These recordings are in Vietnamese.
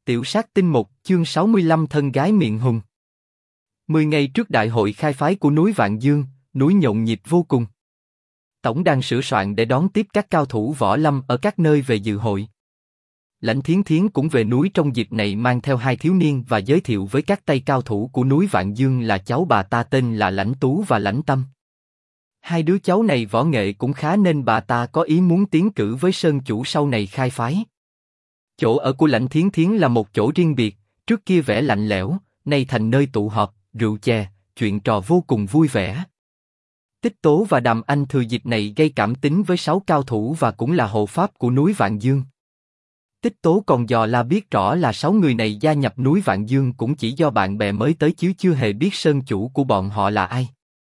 Tiểu sát tinh 1, chương 65 thân gái miệng hùng. 10 ngày trước đại hội khai phái của núi Vạn Dương, núi nhộn nhịp vô cùng. Tổng đang sửa soạn để đón tiếp các cao thủ võ lâm ở các nơi về dự hội. Lãnh Thiến Thiến cũng về núi trong dịp này mang theo 2 thiếu niên và giới thiệu với các tay cao thủ của núi Vạn Dương là cháu bà ta tên là Lãnh Tú và Lãnh Tâm. 2 đứa cháu này võ nghệ cũng khá nên bà ta có ý muốn tiến cử với sơn chủ sau này khai phái. Chỗ ở của Lãnh Thiến Thiến là một chỗ riêng biệt, trước kia vẻ lạnh lẽo, nay thành nơi tụ họp, rượu chè, chuyện trò vô cùng vui vẻ. Tích Tố và Đàm Anh thừa dịp này gây cảm tính với 6 cao thủ và cũng là hộ pháp của núi Vạn Dương. Tích Tố còn dò la biết rõ là 6 người này gia nhập núi Vạn Dương cũng chỉ do bạn bè mới tới chứ chưa hề biết sơn chủ của bọn họ là ai.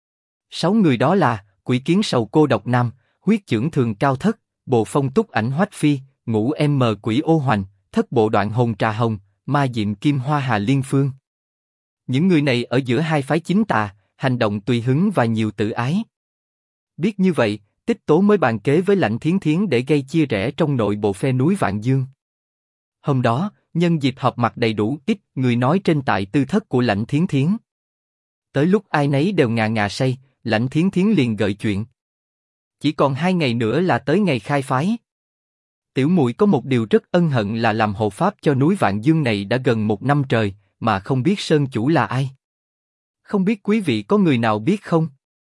6 người đó là Quỷ Kiến Sầu Cô Độc Nam, Huyết Chưởng Thường Cao Thất, Bộ Phong Túc Ảnh Hoách Phi, Ngũ M Quỷ Ô Hoành, Thất Bộ Đoạn Hồn Trà Hồng, Ma Diệm Kim Hoa Hà Liên Phương. Những người này ở giữa hai phái chính tà, hành động tùy hứng và nhiều tự ái. Biết như vậy, Tích Tố mới bàn kế với Lãnh Thiến Thiến để gây chia rẽ trong nội bộ phe núi Vạn Dương. Hôm đó, nhân dịp họp mặt đầy đủ, ít người nói trên tại tư thất của Lãnh Thiến Thiến. Tới lúc ai nấy đều ngà ngà say, Lãnh Thiến Thiến liền gợi chuyện. Chỉ còn 2 ngày nữa là tới ngày khai phái. Tiểu muội có một điều rất ân hận là làm hộ pháp cho núi Vạn Dương này đã gần 1 năm trời, mà không biết sơn chủ là ai. Không biết quý vị có người nào biết không?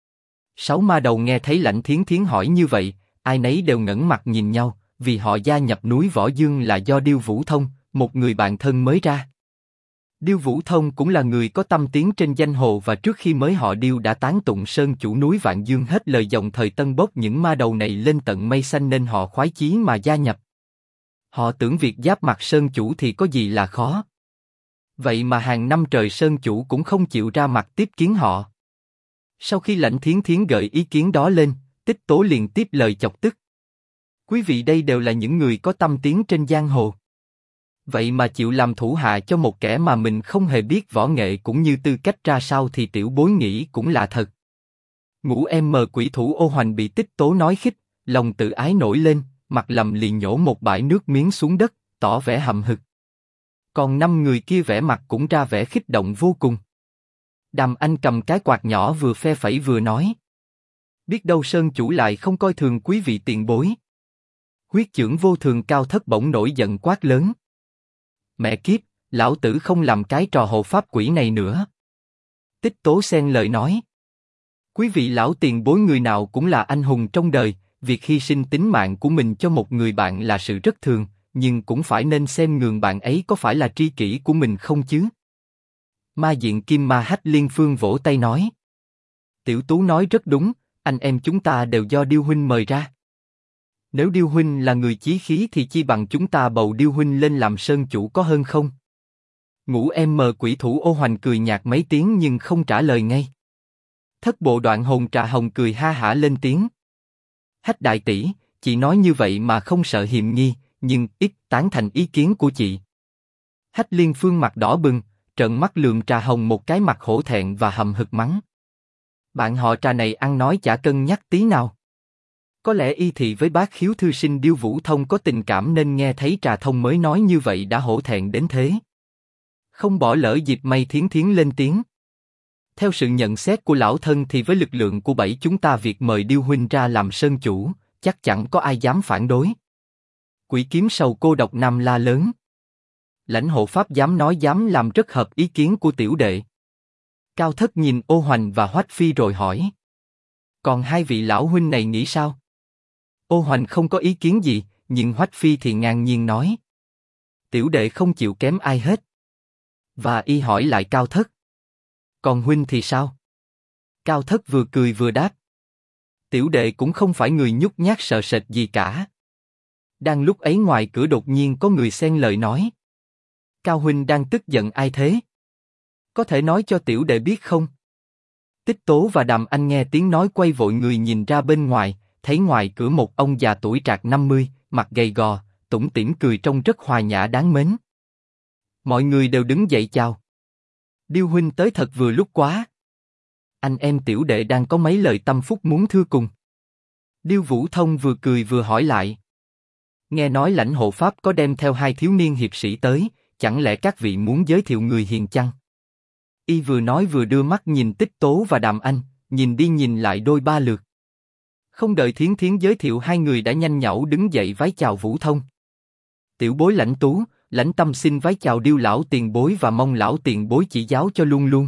6 ma đầu nghe thấy Lãnh Thiến Thiến hỏi như vậy, ai nấy đều ngẩng mặt nhìn nhau, vì họ gia nhập núi Võ Dương là do Điêu Vũ Thông, một người bạn thân mới ra. Điêu Vũ Thông cũng là người có tâm tiếng trên giang hồ và trước khi mới họ Điêu đã tán tụng sơn chủ núi Vạn Dương hết lời dòng thời Tân bốc những ma đầu này lên tận mây xanh nên họ khoái chí mà gia nhập. Họ tưởng việc giáp mặt sơn chủ thì có gì là khó. Vậy mà hàng năm trời sơn chủ cũng không chịu ra mặt tiếp kiến họ. Sau khi Lãnh Thiến Thiến gợi ý kiến đó lên, Tích Tố liền tiếp lời chọc tức. Quý vị đây đều là những người có tâm tiếng trên giang hồ. Vậy mà chịu làm thủ hạ cho một kẻ mà mình không hề biết võ nghệ cũng như tư cách ra sao thì tiểu bối nghĩ cũng lạ thật. Ngũ M Quỷ Thủ Ô Hoành bị Tích Tố nói khích, lòng tự ái nổi lên, mặt lầm liền nhổ một bãi nước miếng xuống đất, tỏ vẻ hậm hực. Còn 5 người kia vẻ mặt cũng ra vẻ khích động vô cùng. Đàm Anh cầm cái quạt nhỏ vừa phe phẩy vừa nói. Biết đâu sơn chủ lại không coi thường quý vị tiền bối. Huyết Chưởng Vô Thường Cao Thất bỗng nổi giận quát lớn. Mẹ kiếp, lão tử không làm cái trò hộ pháp quỷ này nữa. Tích Tố xen lời nói. Quý vị lão tiền bối người nào cũng là anh hùng trong đời, việc hy sinh tính mạng của mình cho một người bạn là sự rất thường, nhưng cũng phải nên xem người bạn ấy có phải là tri kỷ của mình không chứ. Ma Diện Kim Ma Hách Liên Phương vỗ tay nói. Tiểu Tú nói rất đúng, anh em chúng ta đều do Điêu huynh mời ra. Nếu Điêu huynh là người chí khí thì chi bằng chúng ta bầu Điêu huynh lên làm sơn chủ có hơn không? Ngũ M Quỷ Thủ Ô Hoành cười nhạt mấy tiếng nhưng không trả lời ngay. Thất Bộ Đoạn Hồn Trà Hồng cười ha hả lên tiếng. Hách đại tỷ, chị nói như vậy mà không sợ hiềm nghi, nhưng ít tán thành ý kiến của chị. Hách Liên Phương mặt đỏ bừng, trợn mắt lườm Trà Hồng một cái mặt hổ thẹn và hầm hực mắng. Bạn họ Trà này ăn nói chả cân nhắc tí nào. Có lẽ y thị với bác khiếu thư sinh Điêu Vũ Thông có tình cảm nên nghe thấy Trà Thông mới nói như vậy đã hổ thẹn đến thế. Không bỏ lỡ dịp may Thiến Thiến lên tiếng. Theo sự nhận xét của lão thân thì với lực lượng của 7 chúng ta việc mời Điêu huynh ra làm sơn chủ, chắc chẳng có ai dám phản đối. Quỷ Kiếm Sầu Cô Độc Nam la lớn. Lãnh hộ pháp dám nói dám làm rất hợp ý kiến của tiểu đệ. Cao Thất nhìn Ô Hoành và Hoách Phi rồi hỏi. Còn 2 vị lão huynh này nghĩ sao? Ô Hoành không có ý kiến gì, nhưng Hoách Phi thì ngang nhiên nói. Tiểu đệ không chịu kém ai hết. Và y hỏi lại Cao Thất. Còn huynh thì sao? Cao Thất vừa cười vừa đáp. Tiểu đệ cũng không phải người nhút nhát sợ sệt gì cả. Đang lúc ấy ngoài cửa đột nhiên có người xen lời nói. Cao huynh đang tức giận ai thế? Có thể nói cho tiểu đệ biết không? Tích Tố và Đàm Anh nghe tiếng nói quay vội người nhìn ra bên ngoài, thấy ngoài cửa một ông già tuổi trạc 50, mặt gầy gò, tủm tỉm cười trông rất hòa nhã đáng mến. Mọi người đều đứng dậy chào. Điêu huynh tới thật vừa lúc quá. Anh em tiểu đệ đang có mấy lời tâm phúc muốn thưa cùng. Điêu Vũ Thông vừa cười vừa hỏi lại. Nghe nói lãnh hộ pháp có đem theo 2 thiếu niên hiệp sĩ tới, chẳng lẽ các vị muốn giới thiệu người hiền chăng? Y vừa nói vừa đưa mắt nhìn Tích Tố và Đàm Anh, nhìn đi nhìn lại đôi ba lượt. Không đợi Thiến Thiến giới thiệu hai người đã nhanh nhảu đứng dậy vái chào Vũ Thông. Tiểu bối Lãnh Tú, Lãnh Tâm xin vái chào Điêu lão tiền bối và mong lão tiền bối chỉ giáo cho luôn luôn.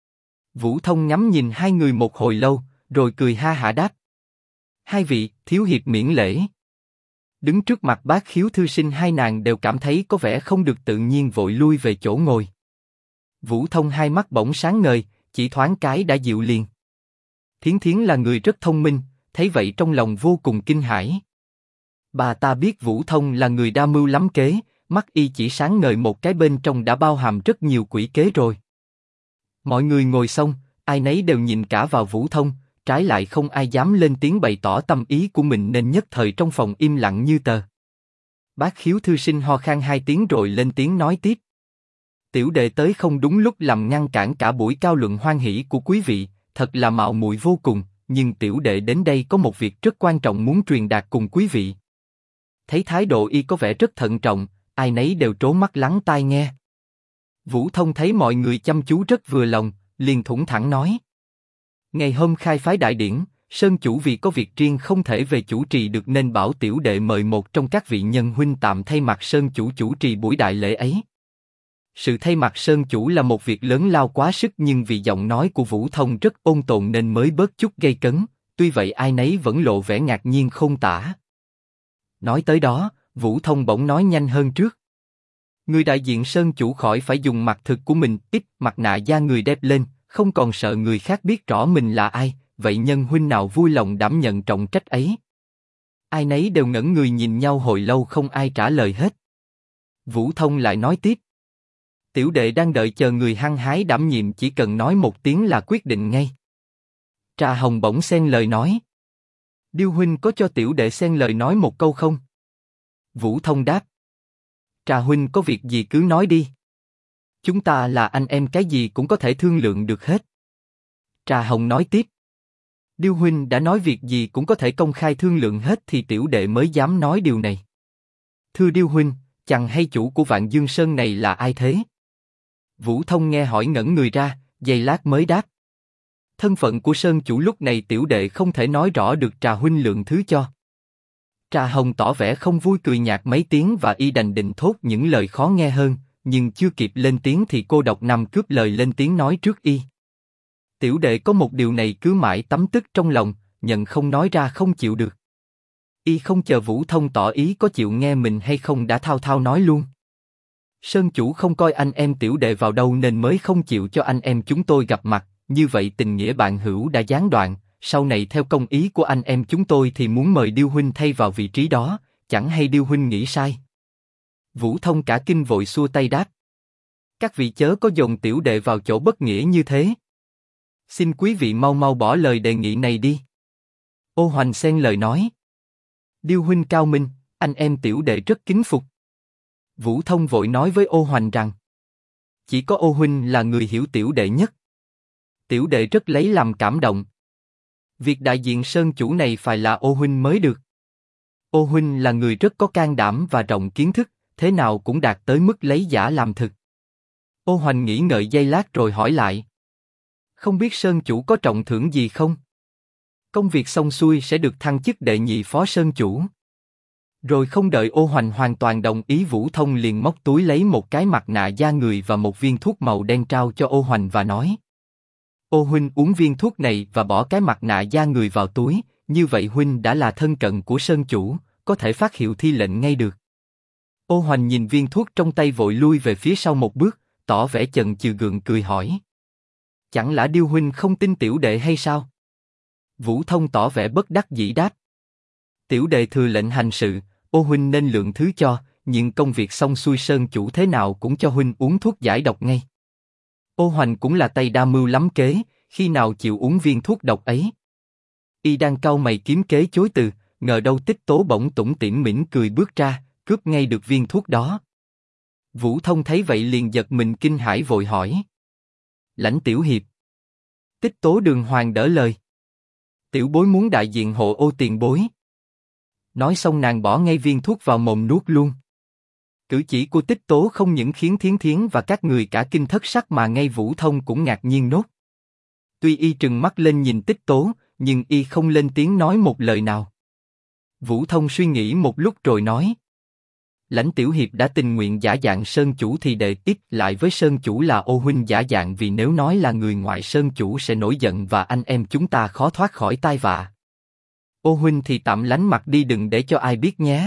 Vũ Thông ngắm nhìn hai người một hồi lâu, rồi cười ha hả đáp. Hai vị, thiếu hiệp miễn lễ. Đứng trước mặt Bác Khiếu thư sinh hai nàng đều cảm thấy có vẻ không được tự nhiên vội lui về chỗ ngồi. Vũ Thông hai mắt bỗng sáng ngời, chỉ thoáng cái đã dịu liền. Thiến Thiến là người rất thông minh, thấy vậy trong lòng vô cùng kinh hãi. Bà ta biết Vũ Thông là người đa mưu lắm kế, mắt y chỉ sáng ngời một cái bên trong đã bao hàm rất nhiều quỷ kế rồi. Mọi người ngồi xong, ai nấy đều nhìn cả vào Vũ Thông, trái lại không ai dám lên tiếng bày tỏ tâm ý của mình nên nhất thời trong phòng im lặng như tờ. Bác Khiếu thư sinh ho khan hai tiếng rồi lên tiếng nói tiếp. Tiểu đệ tới không đúng lúc làm ngăn cản cả buổi cao luận hoan hỷ của quý vị, thật là mạo muội vô cùng, nhưng tiểu đệ đến đây có một việc rất quan trọng muốn truyền đạt cùng quý vị. Thấy thái độ y có vẻ rất thận trọng, ai nấy đều trố mắt lắng tai nghe. Vũ Thông thấy mọi người chăm chú rất vừa lòng, liền thủng thẳng nói. Ngày hôm khai phái đại điển, Sơn chủ vì có việc riêng không thể về chủ trì được nên bảo tiểu đệ mời một trong các vị nhân huynh tạm thay mặt Sơn chủ chủ trì buổi đại lễ ấy. Sự thay mặt Sơn chủ là một việc lớn lao quá sức nhưng vì giọng nói của Vũ Thông rất ôn tồn nên mới bớt chút gây cấn, tuy vậy ai nấy vẫn lộ vẻ ngạc nhiên không tả. Nói tới đó, Vũ Thông bỗng nói nhanh hơn trước. Người đại diện Sơn chủ khỏi phải dùng mặt thực của mình, ít mặt nạ da người đeo lên, không còn sợ người khác biết rõ mình là ai, vậy nhân huynh nào vui lòng đảm nhận trọng trách ấy? Ai nấy đều ngẩn người nhìn nhau hồi lâu không ai trả lời hết. Vũ Thông lại nói tiếp. Tiểu đệ đang đợi chờ người hăng hái đảm nhiệm chỉ cần nói một tiếng là quyết định ngay. Trà Hồng bỗng xen lời nói. Điêu huynh có cho tiểu đệ xen lời nói một câu không? Vũ Thông đáp. Trà huynh có việc gì cứ nói đi. Chúng ta là anh em cái gì cũng có thể thương lượng được hết. Trà Hồng nói tiếp. Điêu huynh đã nói việc gì cũng có thể công khai thương lượng hết thì tiểu đệ mới dám nói điều này. Thưa Điêu huynh, chàng hay chủ của Vạn Dương Sơn này là ai thế? Vũ Thông nghe hỏi ngẩn người ra, giây lát mới đáp. Thân phận của Sơn chủ lúc này tiểu đệ không thể nói rõ được, Trà huynh lượng thứ cho. Trà Hồng tỏ vẻ không vui cười nhạt mấy tiếng và y đành định thốt những lời khó nghe hơn, nhưng chưa kịp lên tiếng thì cô độc nằm cướp lời lên tiếng nói trước y. Tiểu đệ có một điều này cứ mãi tấm tức trong lòng, nhận không nói ra không chịu được. Y không chờ Vũ Thông tỏ ý có chịu nghe mình hay không đã thao thao nói luôn. Sơn chủ không coi anh em tiểu đệ vào đâu nên mới không chịu cho anh em chúng tôi gặp mặt, như vậy tình nghĩa bạn hữu đã gián đoạn, sau này theo công ý của anh em chúng tôi thì muốn mời Điêu huynh thay vào vị trí đó, chẳng hay Điêu huynh nghĩ sai. Vũ Thông cả kinh vội xua tay đáp. Các vị chớ có dồn tiểu đệ vào chỗ bất nghĩa như thế. Xin quý vị mau mau bỏ lời đề nghị này đi. Ô Hoành xen lời nói. Điêu huynh cao minh, anh em tiểu đệ rất kính phục. Vũ Thông vội nói với Ô Hoành rằng. Chỉ có Ô huynh là người hiểu tiểu đệ nhất. Tiểu đệ rất lấy làm cảm động. Việc đại diện Sơn chủ này phải là Ô huynh mới được. Ô huynh là người rất có can đảm và rộng kiến thức, thế nào cũng đạt tới mức lấy giả làm thực. Ô Hoành nghĩ ngợi giây lát rồi hỏi lại. Không biết Sơn chủ có trọng thưởng gì không? Công việc xong xuôi sẽ được thăng chức đệ nhị phó Sơn chủ. Rồi không đợi Ô Hoành hoàn toàn đồng ý, Vũ Thông liền móc túi lấy một cái mặt nạ da người và một viên thuốc màu đen trao cho Ô Hoành và nói. Ô huynh uống viên thuốc này và bỏ cái mặt nạ da người vào túi, như vậy huynh đã là thân cận của Sơn chủ, có thể phát hiệu thi lệnh ngay được. Ô Hoành nhìn viên thuốc trong tay vội lui về phía sau một bước, tỏ vẻ chần chừ gượng cười hỏi. Chẳng lẽ Điêu huynh không tin tiểu đệ hay sao? Vũ Thông tỏ vẻ bất đắc dĩ đáp. Tiểu đệ thừa lệnh hành sự, Ô huynh nên lượng thứ cho, nhưng công việc xong xuôi Sơn chủ thế nào cũng cho huynh uống thuốc giải độc ngay. Ô Hoành cũng là tay đa mưu lắm kế, khi nào chịu uống viên thuốc độc ấy. Y đang cau mày kiếm kế chối từ, ngờ đâu Tích Tố bỗng tủm tỉm mỉm cười bước ra, cướp ngay được viên thuốc đó. Vũ Thông thấy vậy liền giật mình kinh hãi vội hỏi. Lãnh tiểu hiệp. Tích Tố đường hoàng đỡ lời. Tiểu bối muốn đại diện hộ Ô tiền bối. Nói xong nàng bỏ ngay viên thuốc vào mồm nuốt luôn. Cử chỉ của Tích Tố không những khiến Thiến Thiến và các người cả kinh thất sắc mà ngay Vũ Thông cũng ngạc nhiên nốt. Tuy y trừng mắt lên nhìn Tích Tố, nhưng y không lên tiếng nói một lời nào. Vũ Thông suy nghĩ một lúc rồi nói: Lãnh tiểu hiệp đã tình nguyện giả dạng Sơn Chủ thì đệ tiếp lại với Sơn Chủ là ô huynh giả dạng, vì nếu nói là người ngoại Sơn Chủ sẽ nổi giận và anh em chúng ta khó thoát khỏi tai vạ. Ô huynh thì tạm lánh mặt đi, đừng để cho ai biết nhé.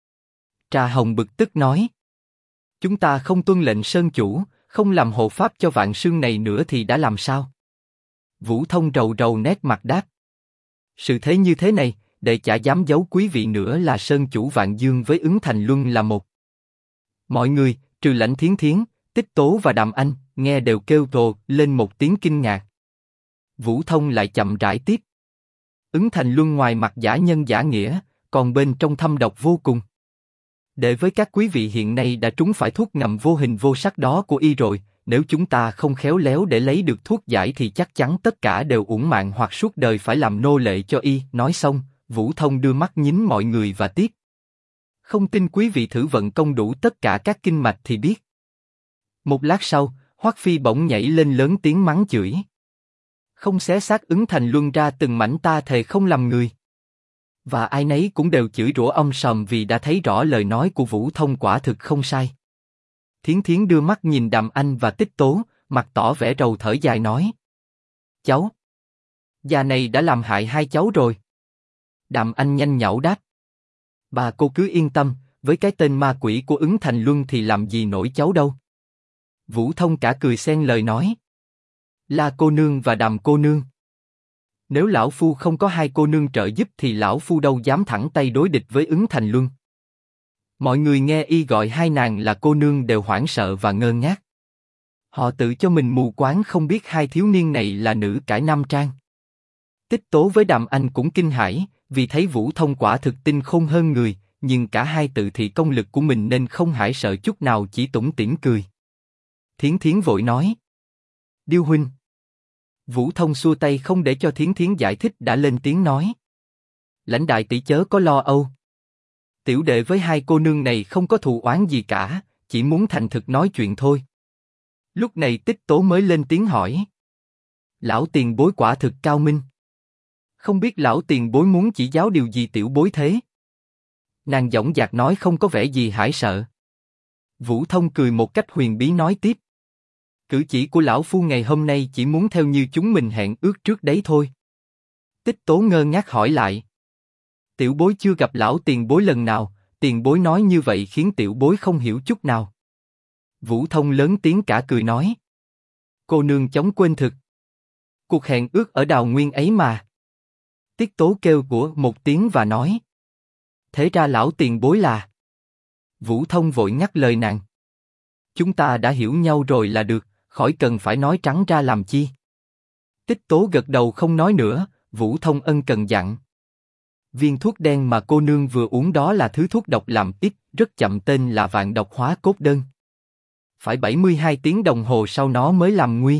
Trà Hồng bực tức nói: Chúng ta không tuân lệnh Sơn Chủ, không làm hộ pháp cho Vạn Sương này nữa thì đã làm sao? Vũ Thông rầu rầu nét mặt đáp: Sự thế như thế này, đệ chả dám giấu quý vị nữa là Sơn Chủ Vạn Dương với Ứng Thành Luân là một. Mọi người, trừ Lãnh Thiến Thiến, Tích Tố và Đàm Anh, nghe đều kêu rồ lên một tiếng kinh ngạc. Vũ Thông lại chậm rãi tiếp: Ứng Thành Luân ngoài mặt giả nhân giả nghĩa, còn bên trong thâm độc vô cùng. Đệ với các quý vị hiện nay đã trúng phải thuốc ngầm vô hình vô sắc đó của y rồi, nếu chúng ta không khéo léo để lấy được thuốc giải thì chắc chắn tất cả đều uổng mạng hoặc suốt đời phải làm nô lệ cho y. Nói xong, Vũ Thông đưa mắt nhín mọi người và tiếp: Không tin quý vị thử vận công đủ tất cả các kinh mạch thì biết. Một lát sau, Hoắc Phi bỗng nhảy lên lớn tiếng mắng chửi: Không xé xác Ứng Thành Luân ra từng mảnh, ta thề không làm người. Và ai nấy cũng đều chửi rủa ông sòm vì đã thấy rõ lời nói của Vũ Thông quả thực không sai. Thiến Thiến đưa mắt nhìn Đàm Anh và Tích Tố, mặt tỏ vẻ rầu thở dài nói: Cháu, già này đã làm hại hai cháu rồi. Đàm Anh nhanh nhảu đáp: Bà cô cứ yên tâm, với cái tên ma quỷ của Ứng Thành Luân thì làm gì nổi cháu đâu. Vũ Thông cả cười xen lời nói: La cô nương và Đàm cô nương, nếu lão phu không có hai cô nương trợ giúp thì lão phu đâu dám thẳng tay đối địch với Ứng Thành Luân. Mọi người nghe y gọi hai nàng là cô nương đều hoảng sợ và ngơ ngác. Họ tự cho mình mù quáng không biết hai thiếu niên này là nữ cải nam trang. Tích Tố với Đàm Anh cũng kinh hãi, vì thấy Vũ Thông quả thực tinh khôn hơn người, nhưng cả hai tự thị công lực của mình nên không hãi sợ chút nào, chỉ tủm tỉm cười. Thiến Thiến vội nói: Điêu huynh. Vũ Thông xua tay không để cho Thiến Thiến giải thích, đã lên tiếng nói: Lãnh đại tỷ chớ có lo âu. Tiểu đệ với hai cô nương này không có thù oán gì cả, chỉ muốn thành thực nói chuyện thôi. Lúc này Tích Tố mới lên tiếng hỏi: Lão tiền bối quả thực cao minh. Không biết lão tiền bối muốn chỉ giáo điều gì tiểu bối thế? Nàng dõng dạc nói không có vẻ gì hãi sợ. Vũ Thông cười một cách huyền bí nói tiếp: Cử chỉ của lão phu ngày hôm nay chỉ muốn theo như chúng mình hẹn ước trước đấy thôi. Tích Tố ngơ ngác hỏi lại: Tiểu bối chưa gặp lão tiền bối lần nào, tiền bối nói như vậy khiến tiểu bối không hiểu chút nào. Vũ Thông lớn tiếng cả cười nói: Cô nương chóng quên thực. Cuộc hẹn ước ở Đào Nguyên ấy mà. Tích Tố kêu của một tiếng và nói: Thế ra lão tiền bối là... Vũ Thông vội ngắt lời nàng: Chúng ta đã hiểu nhau rồi là được, khỏi cần phải nói trắng ra làm chi. Tích Tố gật đầu không nói nữa. Vũ Thông ân cần dặn: Viên thuốc đen mà cô nương vừa uống đó là thứ thuốc độc làm ít, rất chậm, tên là Vạn Độc Hóa Cốt Đơn. Phải 72 tiếng đồng hồ sau nó mới làm nguy.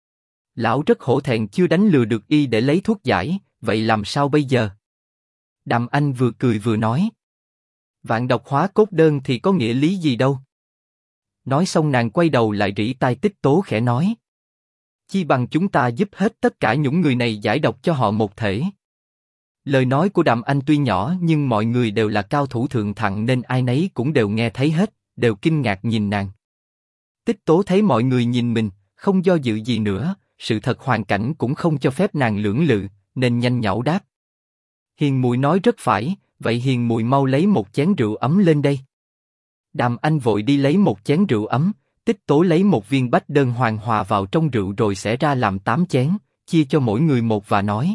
Lão rất hổ thẹn chưa đánh lừa được y để lấy thuốc giải, vậy làm sao bây giờ? Đàm Anh vừa cười vừa nói: Vạn Độc Hóa Cốt Đơn thì có nghĩa lý gì đâu. Nói xong nàng quay đầu lại rỉ tai Tích Tố khẽ nói: Chi bằng chúng ta giúp hết tất cả những người này giải độc cho họ một thể. Lời nói của Đàm Anh tuy nhỏ nhưng mọi người đều là cao thủ thượng thặng nên ai nấy cũng đều nghe thấy hết, đều kinh ngạc nhìn nàng. Tích Tố thấy mọi người nhìn mình, không do dự gì nữa, sự thật hoàn cảnh cũng không cho phép nàng lưỡng lự, nên nhanh nhảu đáp: Hiền muội nói rất phải, vậy hiền muội mau lấy một chén rượu ấm lên đây. Đàm Anh vội đi lấy một chén rượu ấm. Tích Tố lấy một viên bách đơn hoàng hòa vào trong rượu rồi xẻ ra làm 8 chén, chia cho mỗi người một và nói: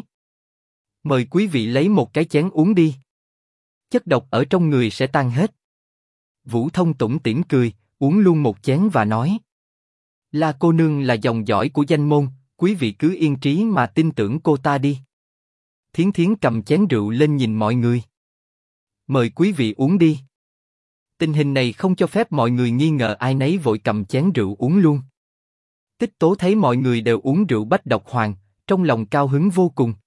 Mời quý vị lấy một cái chén uống đi. Chất độc ở trong người sẽ tan hết. Vũ Thông tủm tỉm cười, uống luôn một chén và nói: La cô nương là dòng dõi của danh môn, quý vị cứ yên trí mà tin tưởng cô ta đi. Thiến Thiến cầm chén rượu lên nhìn mọi người: Mời quý vị uống đi. Tình hình này không cho phép mọi người nghi ngờ, ai nấy vội cầm chén rượu uống luôn. Tích Tố thấy mọi người đều uống rượu bách độc hoàng, trong lòng cao hứng vô cùng.